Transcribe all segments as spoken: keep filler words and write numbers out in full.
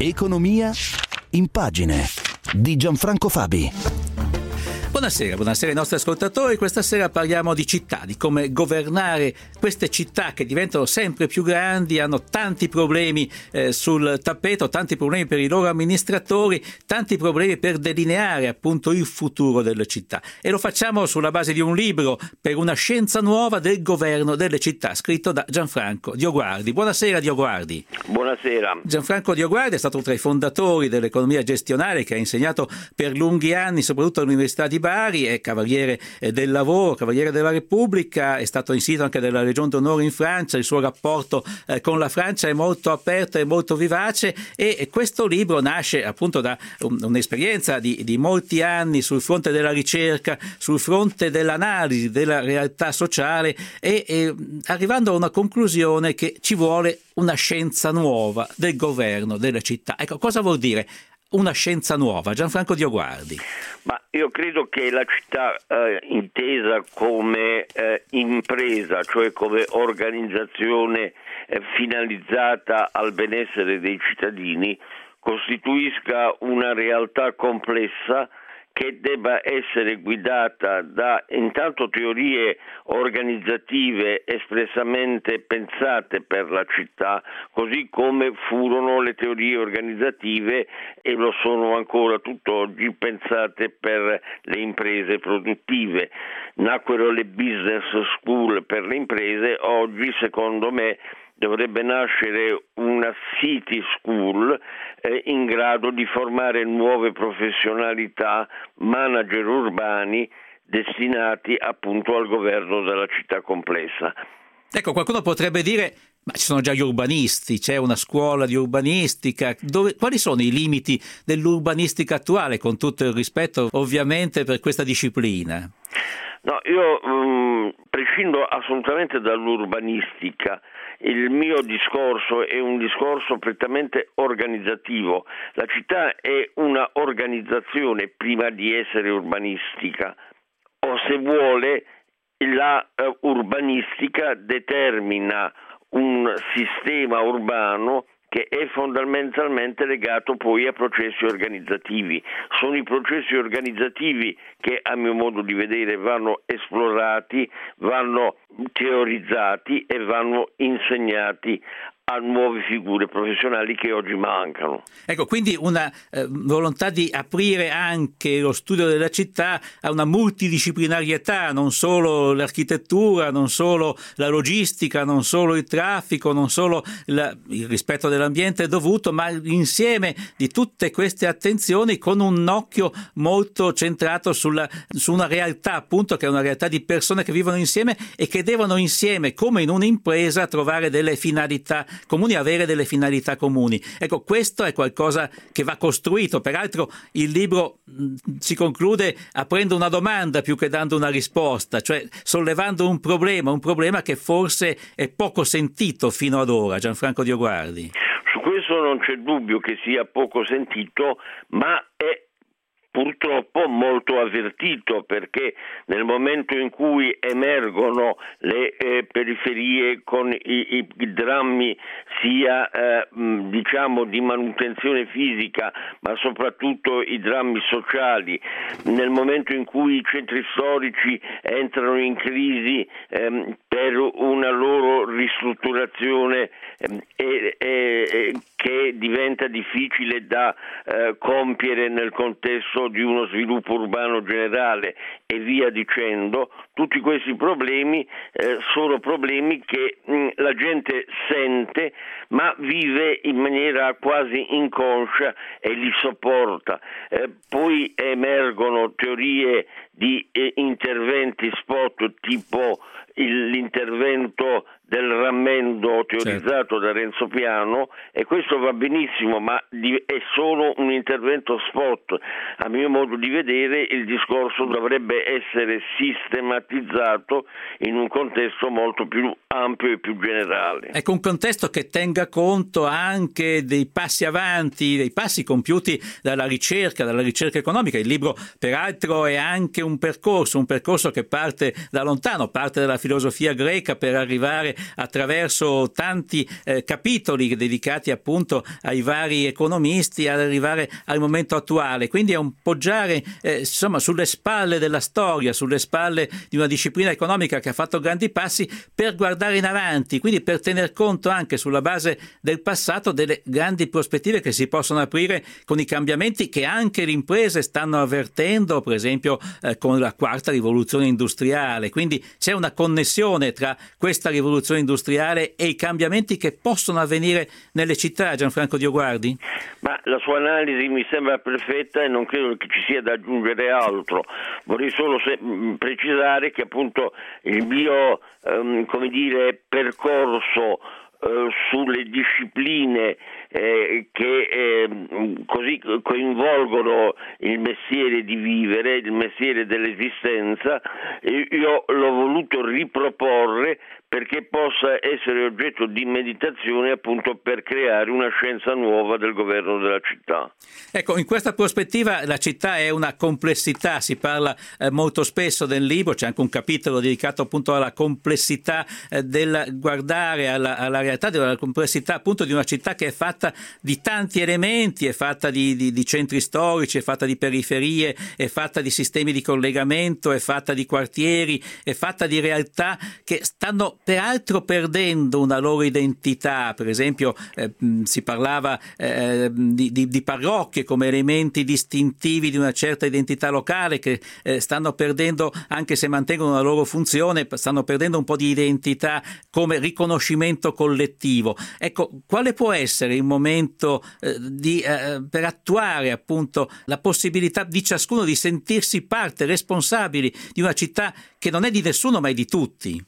Economia in pagine di Gianfranco Fabi. Buonasera, buonasera ai nostri ascoltatori. Questa sera parliamo di città, di come governare queste città che diventano sempre più grandi, hanno tanti problemi eh, sul tappeto, tanti problemi per i loro amministratori, tanti problemi per delineare appunto il futuro delle città. E lo facciamo sulla base di un libro, Per una scienza nuova del governo delle città, scritto da Gianfranco Dioguardi. Buonasera Dioguardi. Buonasera. Gianfranco Dioguardi è stato tra i fondatori dell'economia gestionale, che ha insegnato per lunghi anni soprattutto all'Università di Bari, è cavaliere del lavoro, cavaliere della Repubblica, è stato insignito anche della Legion d'Onore in Francia. Il suo rapporto eh, con la Francia è molto aperto e molto vivace, e, e questo libro nasce appunto da un, un'esperienza di, di molti anni sul fronte della ricerca, sul fronte dell'analisi della realtà sociale, e, e arrivando a una conclusione che ci vuole una scienza nuova del governo delle città. Ecco, cosa vuol dire una scienza nuova, Gianfranco Dioguardi? Ma io credo che la città eh, intesa come eh, impresa, cioè come organizzazione eh, finalizzata al benessere dei cittadini, costituisca una realtà complessa che debba essere guidata da intanto teorie organizzative espressamente pensate per la città, così come furono le teorie organizzative, e lo sono ancora tutt'oggi, pensate per le imprese produttive. Nacquero le business school per le imprese, oggi secondo me dovrebbe nascere una city school eh, in grado di formare nuove professionalità, manager urbani destinati appunto al governo della città complessa. Ecco, qualcuno potrebbe dire: ma ci sono già gli urbanisti, c'è una scuola di urbanistica. Dove, quali sono i limiti dell'urbanistica attuale, con tutto il rispetto ovviamente per questa disciplina? No, io um, prescindo assolutamente dall'urbanistica. Il mio discorso è un discorso prettamente organizzativo. La città è una organizzazione prima di essere urbanistica, o se vuole la uh, urbanistica determina un sistema urbano che è fondamentalmente legato poi a processi organizzativi. Sono i processi organizzativi che, a mio modo di vedere, vanno esplorati, vanno teorizzati e vanno insegnati a nuove figure professionali che oggi mancano. Ecco, quindi una eh, volontà di aprire anche lo studio della città a una multidisciplinarietà, non solo l'architettura, non solo la logistica, non solo il traffico, non solo la, il rispetto dell'ambiente dovuto, ma l'insieme di tutte queste attenzioni con un occhio molto centrato sulla, su una realtà, appunto, che è una realtà di persone che vivono insieme e che devono insieme, come in un'impresa, trovare delle finalità comuni, avere delle finalità comuni. Ecco, questo è qualcosa che va costruito. Peraltro il libro mh, si conclude aprendo una domanda più che dando una risposta, cioè sollevando un problema, un problema che forse è poco sentito fino ad ora. Gianfranco Dioguardi. Su questo non c'è dubbio che sia poco sentito, ma è purtroppo molto avvertito, perché nel momento in cui emergono le eh, periferie con i, i, i drammi sia eh, diciamo di manutenzione fisica, ma soprattutto i drammi sociali, nel momento in cui i centri storici entrano in crisi ehm, per una loro ristrutturazione ehm, e, e, che diventa difficile da eh, compiere nel contesto di uno sviluppo urbano generale e via dicendo, tutti questi problemi eh, sono problemi che mh, la gente sente ma vive in maniera quasi inconscia e li sopporta. Eh, poi emergono teorie di eh, interventi spot tipo il, l'intervento del rammendo teorizzato certo. da Renzo Piano, e questo va benissimo, ma di, è solo un intervento spot. A mio modo di vedere il discorso dovrebbe essere sistematico battizzato in un contesto molto più ampio e più generale. Ecco, un contesto che tenga conto anche dei passi avanti, dei passi compiuti dalla ricerca, dalla ricerca economica. Il libro, peraltro, è anche un percorso, un percorso che parte da lontano, parte dalla filosofia greca per arrivare attraverso tanti eh, capitoli dedicati appunto ai vari economisti ad arrivare al momento attuale. Quindi è un poggiare eh, insomma sulle spalle della storia, sulle spalle di una disciplina economica che ha fatto grandi passi per guardare in avanti, quindi per tener conto anche sulla base del passato delle grandi prospettive che si possono aprire con i cambiamenti che anche le imprese stanno avvertendo, per esempio eh, con la quarta rivoluzione industriale. Quindi c'è una connessione tra questa rivoluzione industriale e i cambiamenti che possono avvenire nelle città, Gianfranco Dioguardi? Ma la sua analisi mi sembra perfetta e non credo che ci sia da aggiungere altro. Vorrei solo se, mh, precisare che appunto il mio ehm, come dire, percorso eh, sulle discipline eh, che eh, così coinvolgono il mestiere di vivere, il mestiere dell'esistenza, io l'ho voluto riproporre perché possa essere oggetto di meditazione appunto per creare una scienza nuova del governo della città. Ecco, in questa prospettiva la città è una complessità, si parla eh, molto spesso nel libro, c'è anche un capitolo dedicato appunto alla complessità eh, del guardare alla, alla realtà, della complessità appunto di una città che è fatta di tanti elementi, è fatta di, di, di centri storici, è fatta di periferie, è fatta di sistemi di collegamento, è fatta di quartieri, è fatta di realtà che stanno peraltro perdendo una loro identità. Per esempio eh, si parlava eh, di, di, di parrocchie come elementi distintivi di una certa identità locale che eh, stanno perdendo, anche se mantengono la loro funzione, stanno perdendo un po' di identità come riconoscimento collettivo. Ecco, quale può essere il momento eh, di, eh, per attuare appunto la possibilità di ciascuno di sentirsi parte, responsabili di una città che non è di nessuno ma è di tutti?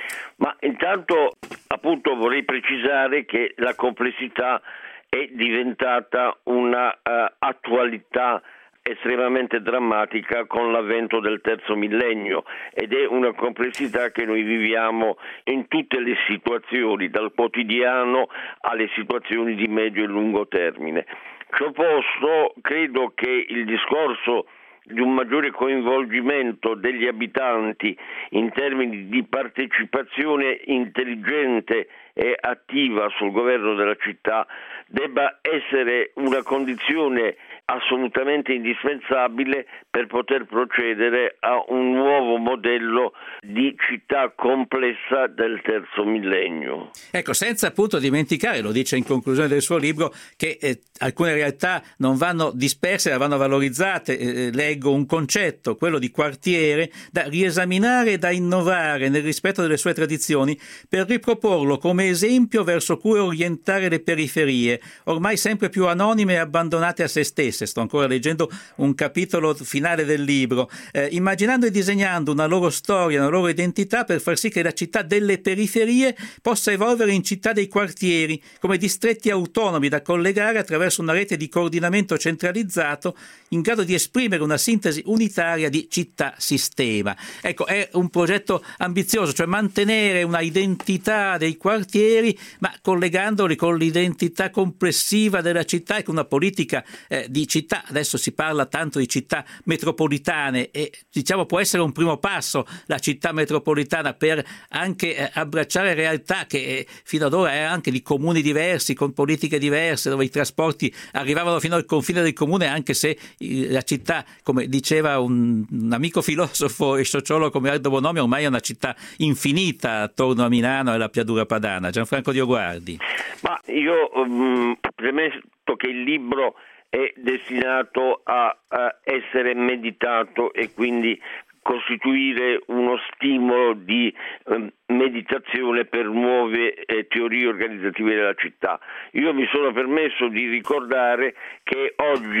Ma intanto appunto vorrei precisare che la complessità è diventata una uh, attualità estremamente drammatica con l'avvento del terzo millennio ed è una complessità che noi viviamo in tutte le situazioni, dal quotidiano alle situazioni di medio e lungo termine. Ciò posto, credo che il discorso di un maggiore coinvolgimento degli abitanti in termini di partecipazione intelligente e attiva sul governo della città debba essere una condizione assolutamente indispensabile per poter procedere a un nuovo modello di città complessa del terzo millennio. Ecco, senza appunto dimenticare, lo dice in conclusione del suo libro, che eh, alcune realtà non vanno disperse, ma vanno valorizzate. Eh, leggo un concetto, quello di quartiere, da riesaminare e da innovare nel rispetto delle sue tradizioni per riproporlo come esempio verso cui orientare le periferie, ormai sempre più anonime e abbandonate a se stesse. Sto ancora leggendo un capitolo finale del libro, eh, immaginando e disegnando una loro storia, una loro identità per far sì che la città delle periferie possa evolvere in città dei quartieri, come distretti autonomi da collegare attraverso una rete di coordinamento centralizzato in grado di esprimere una sintesi unitaria di città-sistema. Ecco, è un progetto ambizioso, cioè mantenere una identità dei quartieri, ma collegandoli con l'identità complessiva della città e con una politica eh, di città. Adesso si parla tanto di città metropolitane e diciamo può essere un primo passo la città metropolitana per anche eh, abbracciare realtà che eh, fino ad ora è anche di comuni diversi, con politiche diverse, dove i trasporti arrivavano fino al confine del comune, anche se eh, la città, come diceva un, un amico filosofo e sociologo come Aldo Bonomi, ormai è una città infinita attorno a Milano e alla pianura padana. Gianfranco Dioguardi. Ma io um, premetto che il libro è destinato a, a essere meditato e quindi costituire uno stimolo di eh, meditazione per nuove eh, teorie organizzative della città. Io mi sono permesso di ricordare che oggi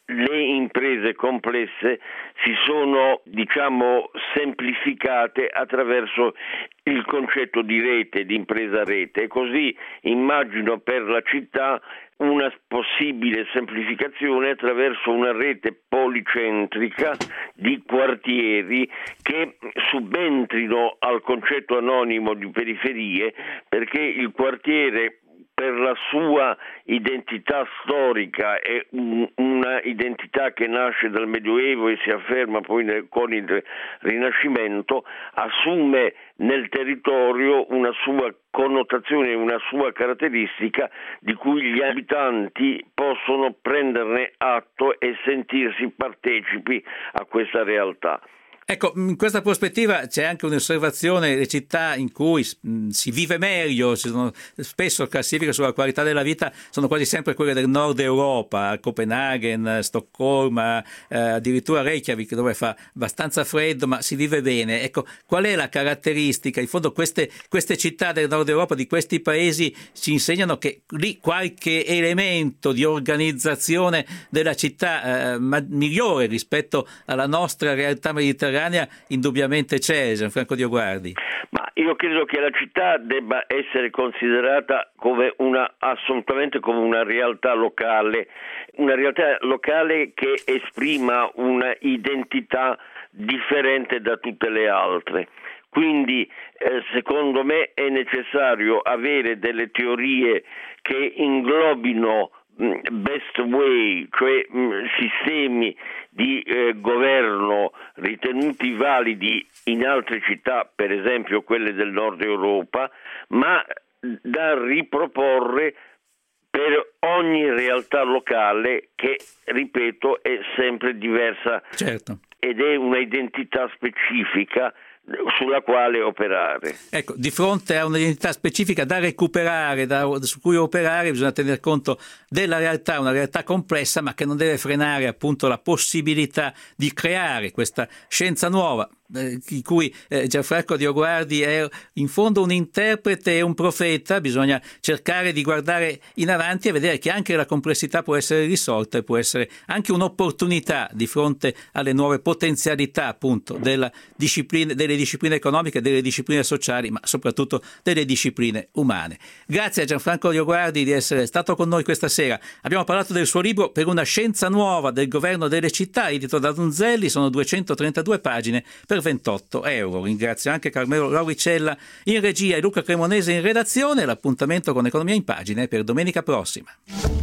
le imprese complesse si sono, diciamo, semplificate attraverso il concetto di rete, di impresa rete, e così immagino per la città una possibile semplificazione attraverso una rete policentrica di quartieri che subentrino al concetto anonimo di periferie, perché il quartiere, per la sua identità storica, è un, una identità che nasce dal Medioevo e si afferma poi nel, con il Rinascimento, assume nel territorio una sua connotazione, una sua caratteristica di cui gli abitanti possono prenderne atto e sentirsi partecipi a questa realtà. Ecco, in questa prospettiva c'è anche un'osservazione: le città in cui si vive meglio, si sono spesso classifiche sulla qualità della vita, sono quasi sempre quelle del nord Europa, Copenaghen, Stoccolma, eh, addirittura Reykjavik, dove fa abbastanza freddo ma si vive bene. Ecco, qual è la caratteristica? In fondo queste, queste città del nord Europa, di questi paesi, ci insegnano che lì qualche elemento di organizzazione della città eh, migliore rispetto alla nostra realtà mediterranea indubbiamente c'è, Gianfranco Dioguardi. Ma io credo che la città debba essere considerata come una, assolutamente come una realtà locale, una realtà locale che esprima una identità differente da tutte le altre. Quindi eh, secondo me è necessario avere delle teorie che inglobino best way, cioè mh, sistemi di eh, governo ritenuti validi in altre città, per esempio quelle del nord Europa, ma da riproporre per ogni realtà locale che, ripeto, è sempre diversa. Certo. Ed è una identità specifica sulla quale operare. Ecco, di fronte a un'identità specifica da recuperare, da, su cui operare, bisogna tener conto della realtà, una realtà complessa, ma che non deve frenare appunto la possibilità di creare questa scienza nuova, eh, di cui eh, Gianfranco Dioguardi è in fondo un interprete e un profeta. Bisogna cercare di guardare in avanti e vedere che anche la complessità può essere risolta e può essere anche un'opportunità di fronte alle nuove potenzialità appunto della disciplina, delle discipline economiche, delle discipline sociali, ma soprattutto delle discipline umane. Grazie a Gianfranco Dioguardi di essere stato con noi questa sera. Abbiamo parlato del suo libro Per una scienza nuova del governo delle città, edito da Donzelli. Sono duecentotrentadue pagine per ventotto euro. Ringrazio anche Carmelo Lauricella in regia e Luca Cremonese in redazione. L'appuntamento con Economia in Pagine per domenica prossima.